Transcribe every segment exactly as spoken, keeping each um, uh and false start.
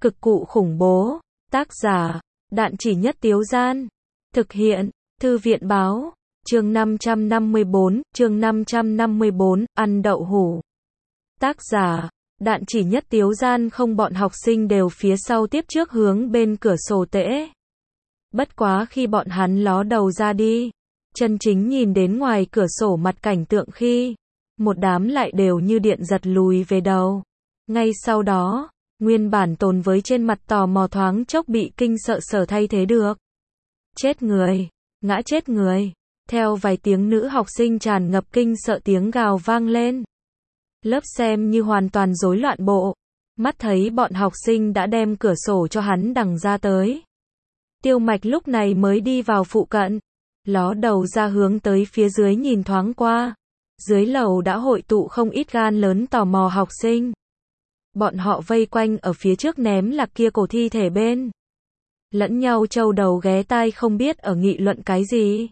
Cực cụ khủng bố. Tác giả, Đạn Chỉ Nhất Tiếu Gian. Thực hiện, Thư viện báo. Chương năm trăm năm mươi bốn, chương năm trăm năm mươi bốn, ăn đậu hủ. Tác giả, Đạn Chỉ Nhất Tiếu Gian. Không, bọn học sinh đều phía sau tiếp trước hướng bên cửa sổ tễ. Bất quá khi bọn hắn ló đầu ra đi, chân chính nhìn đến ngoài cửa sổ mặt cảnh tượng khi, một đám lại đều như điện giật lùi về đầu. Ngay sau đó, nguyên bản tồn với trên mặt tò mò thoáng chốc bị kinh sợ sở thay thế được. Chết người, ngã chết người. Theo vài tiếng nữ học sinh tràn ngập kinh sợ tiếng gào vang lên. Lớp xem như hoàn toàn rối loạn bộ. Mắt thấy bọn học sinh đã đem cửa sổ cho hắn đằng ra tới. Tiêu Mạch lúc này mới đi vào phụ cận, ló đầu ra hướng tới phía dưới nhìn thoáng qua. Dưới lầu đã hội tụ không ít gan lớn tò mò học sinh. Bọn họ vây quanh ở phía trước ném lạc kia cổ thi thể bên. Lẫn nhau châu đầu ghé tai không biết ở nghị luận cái gì.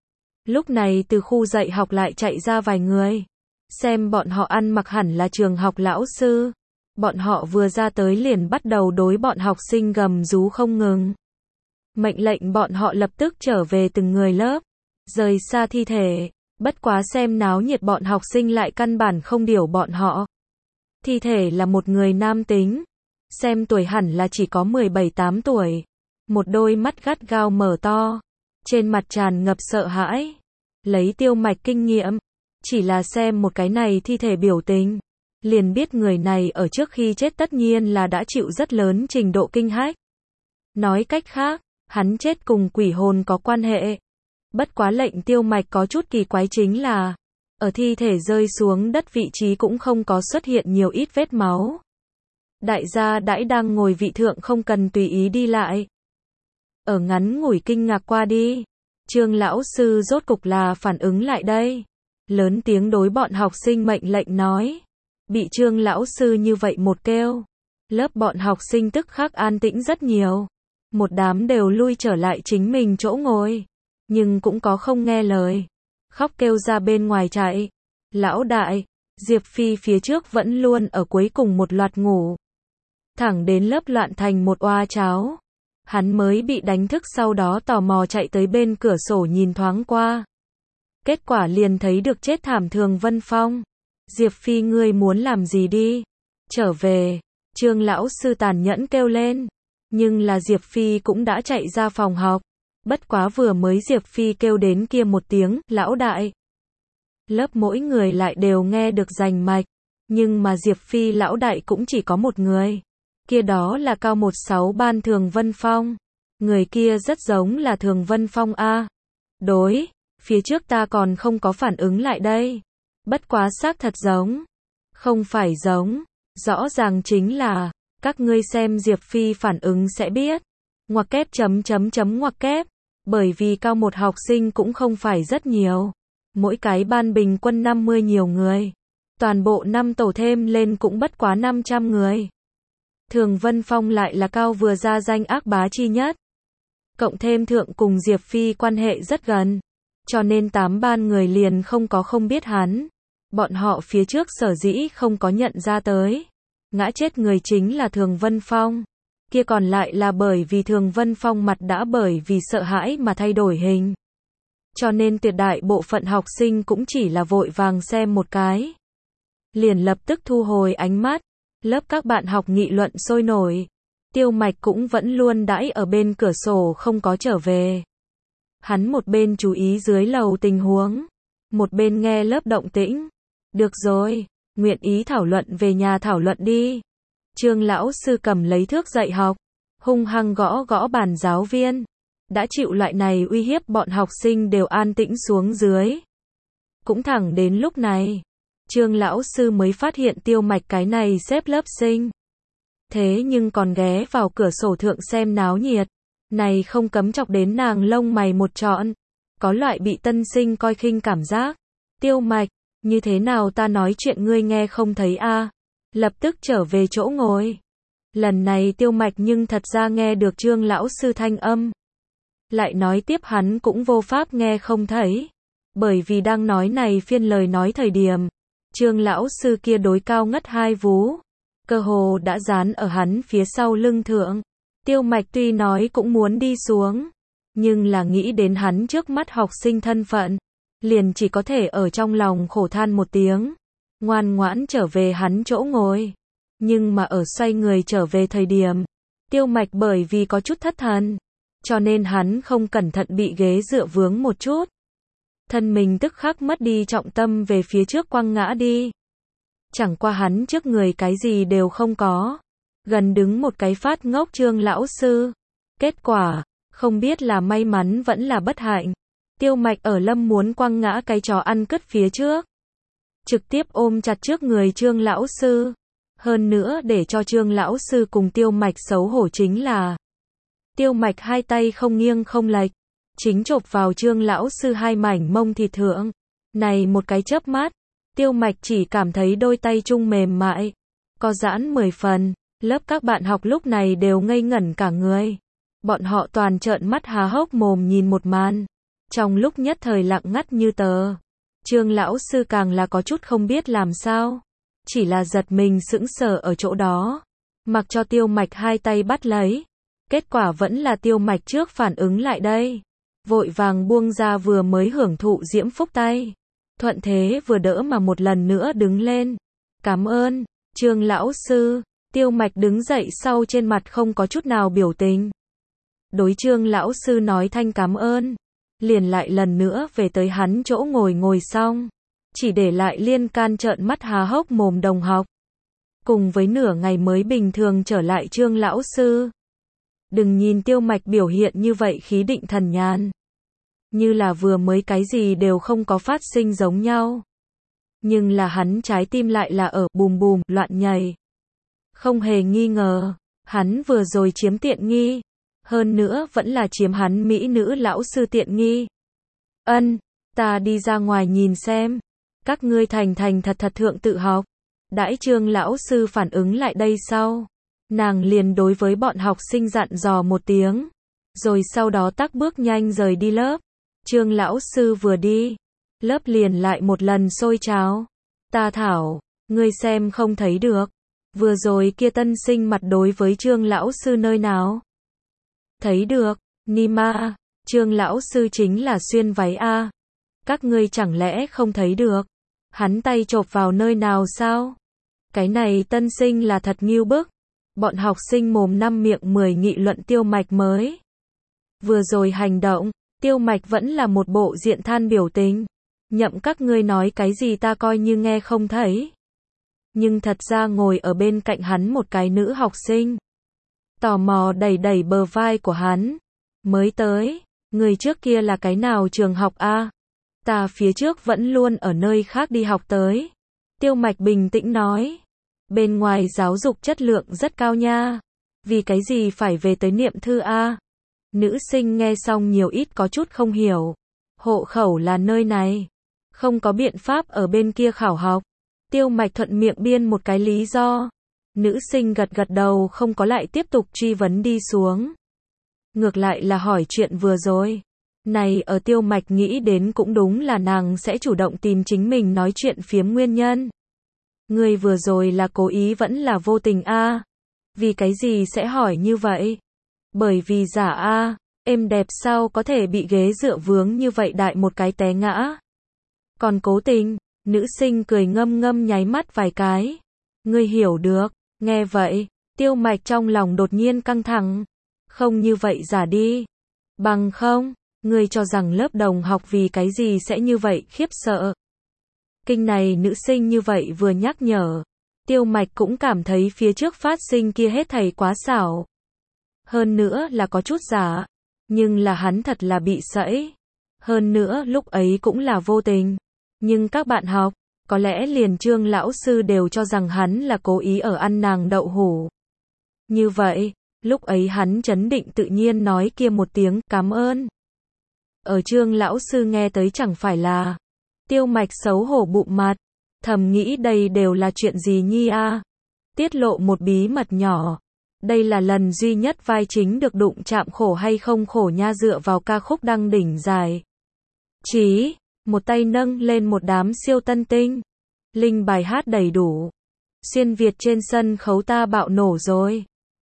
Lúc này từ khu dạy học lại chạy ra vài người. Xem bọn họ ăn mặc hẳn là trường học lão sư. Bọn họ vừa ra tới liền bắt đầu đối bọn học sinh gầm rú không ngừng. Mệnh lệnh bọn họ lập tức trở về từng người lớp. Rời xa thi thể. Bất quá xem náo nhiệt bọn học sinh lại căn bản không điều bọn họ. Thi thể là một người nam tính. Xem tuổi hẳn là chỉ có mười bảy tám tuổi. Một đôi mắt gắt gao mở to. Trên mặt tràn ngập sợ hãi. Lấy Tiêu Mạch kinh nghiệm. Chỉ là xem một cái này thi thể biểu tình. Liền biết người này ở trước khi chết tất nhiên là đã chịu rất lớn trình độ kinh hách. Nói cách khác, hắn chết cùng quỷ hồn có quan hệ. Bất quá lệnh Tiêu Mạch có chút kỳ quái chính là, ở thi thể rơi xuống đất vị trí cũng không có xuất hiện nhiều ít vết máu. Đại gia đãi đang ngồi vị thượng không cần tùy ý đi lại. Ở ngắn ngủi kinh ngạc qua đi, Trương lão sư rốt cục là phản ứng lại đây. Lớn tiếng đối bọn học sinh mệnh lệnh nói. Bị Trương lão sư như vậy một kêu, lớp bọn học sinh tức khắc an tĩnh rất nhiều. Một đám đều lui trở lại chính mình chỗ ngồi. Nhưng cũng có không nghe lời. Khóc kêu ra bên ngoài chạy. Lão đại, Diệp Phi phía trước vẫn luôn ở cuối cùng một loạt ngủ. Thẳng đến lớp loạn thành một oa cháo. Hắn mới bị đánh thức, sau đó tò mò chạy tới bên cửa sổ nhìn thoáng qua. Kết quả liền thấy được chết thảm Thường Vân Phong. Diệp Phi, ngươi muốn làm gì đi? Trở về. Trương lão sư tàn nhẫn kêu lên. Nhưng là Diệp Phi cũng đã chạy ra phòng học. Bất quá vừa mới Diệp Phi kêu đến kia một tiếng, lão đại. Lớp mỗi người lại đều nghe được rành mạch. Nhưng mà Diệp Phi lão đại cũng chỉ có một người. Kia đó là cao một sáu ban Thường Vân Phong. Người kia rất giống là Thường Vân Phong a. Đối, phía trước ta còn không có phản ứng lại đây. Bất quá xác thật giống. Không phải giống, rõ ràng chính là, các ngươi xem Diệp Phi phản ứng sẽ biết. Ngoặc kép chấm chấm chấm ngoặc kép. Bởi vì cao một học sinh cũng không phải rất nhiều. Mỗi cái ban bình quân năm mươi nhiều người. Toàn bộ năm tổ thêm lên cũng bất quá năm trăm người. Thường Vân Phong lại là cao vừa ra danh ác bá chi nhất. Cộng thêm thượng cùng Diệp Phi quan hệ rất gần. Cho nên tám ban người liền không có không biết hắn. Bọn họ phía trước sở dĩ không có nhận ra tới. Ngã chết người chính là Thường Vân Phong. Kia còn lại là bởi vì Thường Vân Phong mặt đã bởi vì sợ hãi mà thay đổi hình. Cho nên tuyệt đại bộ phận học sinh cũng chỉ là vội vàng xem một cái. Liền lập tức thu hồi ánh mắt. Lớp các bạn học nghị luận sôi nổi. Tiêu Mạch cũng vẫn luôn đãi ở bên cửa sổ không có trở về. Hắn một bên chú ý dưới lầu tình huống. Một bên nghe lớp động tĩnh. Được rồi, nguyện ý thảo luận về nhà thảo luận đi. Trương lão sư cầm lấy thước dạy học, hung hăng gõ gõ bàn giáo viên. Đã chịu loại này uy hiếp bọn học sinh đều an tĩnh xuống dưới. Cũng thẳng đến lúc này, Trương lão sư mới phát hiện Tiêu Mạch cái này xếp lớp sinh. Thế nhưng còn ghé vào cửa sổ thượng xem náo nhiệt. Này không cấm chọc đến nàng lông mày một trọn. Có loại bị tân sinh coi khinh cảm giác. Tiêu Mạch, như thế nào ta nói chuyện ngươi nghe không thấy a? Lập tức trở về chỗ ngồi. Lần này Tiêu Mạch nhưng thật ra nghe được Trương lão sư thanh âm. Lại nói tiếp hắn cũng vô pháp nghe không thấy. Bởi vì đang nói này phiên lời nói thời điểm. Trương lão sư kia đối cao ngất hai vú. cơ hồ đã dán ở hắn phía sau lưng thượng. Tiêu Mạch tuy nói cũng muốn đi xuống, nhưng là nghĩ đến hắn trước mắt học sinh thân phận, liền chỉ có thể ở trong lòng khổ than một tiếng, ngoan ngoãn trở về hắn chỗ ngồi. Nhưng mà ở xoay người trở về thời điểm, Tiêu Mạch bởi vì có chút thất thần, cho nên hắn không cẩn thận bị ghế dựa vướng một chút. Thân mình tức khắc mất đi trọng tâm về phía trước quăng ngã đi. Chẳng qua hắn trước người cái gì đều không có. Gần đứng một cái phát ngốc Trương lão sư. Kết quả, không biết là may mắn vẫn là bất hạnh. Tiêu Mạch ở lâm muốn quăng ngã cái chó ăn cứt phía trước. Trực tiếp ôm chặt trước người Trương lão sư. Hơn nữa để cho Trương lão sư cùng Tiêu Mạch xấu hổ chính là Tiêu Mạch hai tay không nghiêng không lệch, chính chộp vào Trương lão sư hai mảnh mông thịt thượng. Này một cái chớp mắt, Tiêu Mạch chỉ cảm thấy đôi tay trung mềm mại, co giãn mười phần. Lớp các bạn học lúc này đều ngây ngẩn cả người. Bọn họ toàn trợn mắt há hốc mồm nhìn một màn. Trong lúc nhất thời lặng ngắt như tờ. Trương lão sư càng là có chút không biết làm sao. Chỉ là giật mình sững sờ ở chỗ đó. Mặc cho Tiêu Mạch hai tay bắt lấy. Kết quả vẫn là Tiêu Mạch trước phản ứng lại đây. Vội vàng buông ra vừa mới hưởng thụ diễm phúc tay. Thuận thế vừa đỡ mà một lần nữa đứng lên. Cảm ơn, Trương lão sư. Tiêu Mạch đứng dậy sau trên mặt không có chút nào biểu tình. Đối Trương lão sư nói thanh cảm ơn. Liền lại lần nữa về tới hắn chỗ ngồi ngồi xong. Chỉ để lại Liên Can trợn mắt há hốc mồm đồng học. Cùng với nửa ngày mới bình thường trở lại Trương lão sư. Đừng nhìn Tiêu Mạch biểu hiện như vậy khí định thần nhàn. Như là vừa mới cái gì đều không có phát sinh giống nhau. Nhưng là hắn trái tim lại là ở bùm bùm loạn nhảy. Không hề nghi ngờ, hắn vừa rồi chiếm tiện nghi. Hơn nữa vẫn là chiếm hắn mỹ nữ lão sư tiện nghi. Ân, ta đi ra ngoài nhìn xem. Các ngươi thành thành thật thật thượng tự học. Đãi Trương lão sư phản ứng lại đây sau. Nàng liền đối với bọn học sinh dặn dò một tiếng. Rồi sau đó tắc bước nhanh rời đi lớp. Trương lão sư vừa đi. Lớp liền lại một lần sôi trào. Ta thảo, ngươi xem không thấy được. Vừa rồi kia tân sinh mặt đối với Trương lão sư nơi nào? Thấy được, Nima, Trương lão sư chính là xuyên váy a. Các ngươi chẳng lẽ không thấy được? Hắn tay chộp vào nơi nào sao? Cái này tân sinh là thật nghiêu bức. Bọn học sinh mồm năm miệng mười nghị luận Tiêu Mạch mới. Vừa rồi hành động, Tiêu Mạch vẫn là một bộ diện than biểu tình. Nhậm các ngươi nói cái gì ta coi như nghe không thấy. Nhưng thật ra ngồi ở bên cạnh hắn một cái nữ học sinh. Tò mò đẩy đẩy bờ vai của hắn. Mới tới, người trước kia là cái nào trường học a? Ta phía trước vẫn luôn ở nơi khác đi học tới. Tiêu Mạch bình tĩnh nói. Bên ngoài giáo dục chất lượng rất cao nha. Vì cái gì phải về tới niệm thư a? Nữ sinh nghe xong nhiều ít có chút không hiểu. Hộ khẩu là nơi này. Không có biện pháp ở bên kia khảo học. Tiêu Mạch thuận miệng biên một cái lý do. Nữ sinh gật gật đầu không có lại tiếp tục truy vấn đi xuống. Ngược lại là hỏi chuyện vừa rồi. Này ở Tiêu Mạch nghĩ đến cũng đúng là nàng sẽ chủ động tìm chính mình nói chuyện phiếm nguyên nhân. Người vừa rồi là cố ý vẫn là vô tình a? Vì cái gì sẽ hỏi như vậy? Bởi vì giả a, êm đẹp sao có thể bị ghế dựa vướng như vậy đại một cái té ngã. Còn cố tình, nữ sinh cười ngâm ngâm nháy mắt vài cái. Ngươi hiểu được, nghe vậy, Tiêu Mạch trong lòng đột nhiên căng thẳng. Không như vậy giả đi. Bằng không, ngươi cho rằng lớp đồng học vì cái gì sẽ như vậy khiếp sợ. Kinh này nữ sinh như vậy vừa nhắc nhở. Tiêu Mạch cũng cảm thấy phía trước phát sinh kia hết thảy quá xảo. Hơn nữa là có chút giả. Nhưng là hắn thật là bị sẫy. Hơn nữa lúc ấy cũng là vô tình. Nhưng các bạn học, có lẽ liền Trương lão sư đều cho rằng hắn là cố ý ở ăn nàng đậu hũ. Như vậy, lúc ấy hắn trấn định tự nhiên nói kia một tiếng cảm ơn. Ở Trương lão sư nghe tới chẳng phải là. Tiêu Mạch xấu hổ bụng mặt. Thầm nghĩ đây đều là chuyện gì nhi a? Tiết lộ một bí mật nhỏ. Đây là lần duy nhất vai chính được đụng chạm khổ hay không khổ nha dựa vào ca khúc đăng đỉnh dài. Chí, một tay nâng lên một đám siêu tân tinh. Linh bài hát đầy đủ. Xuyên Việt trên sân khấu ta bạo nổ rồi.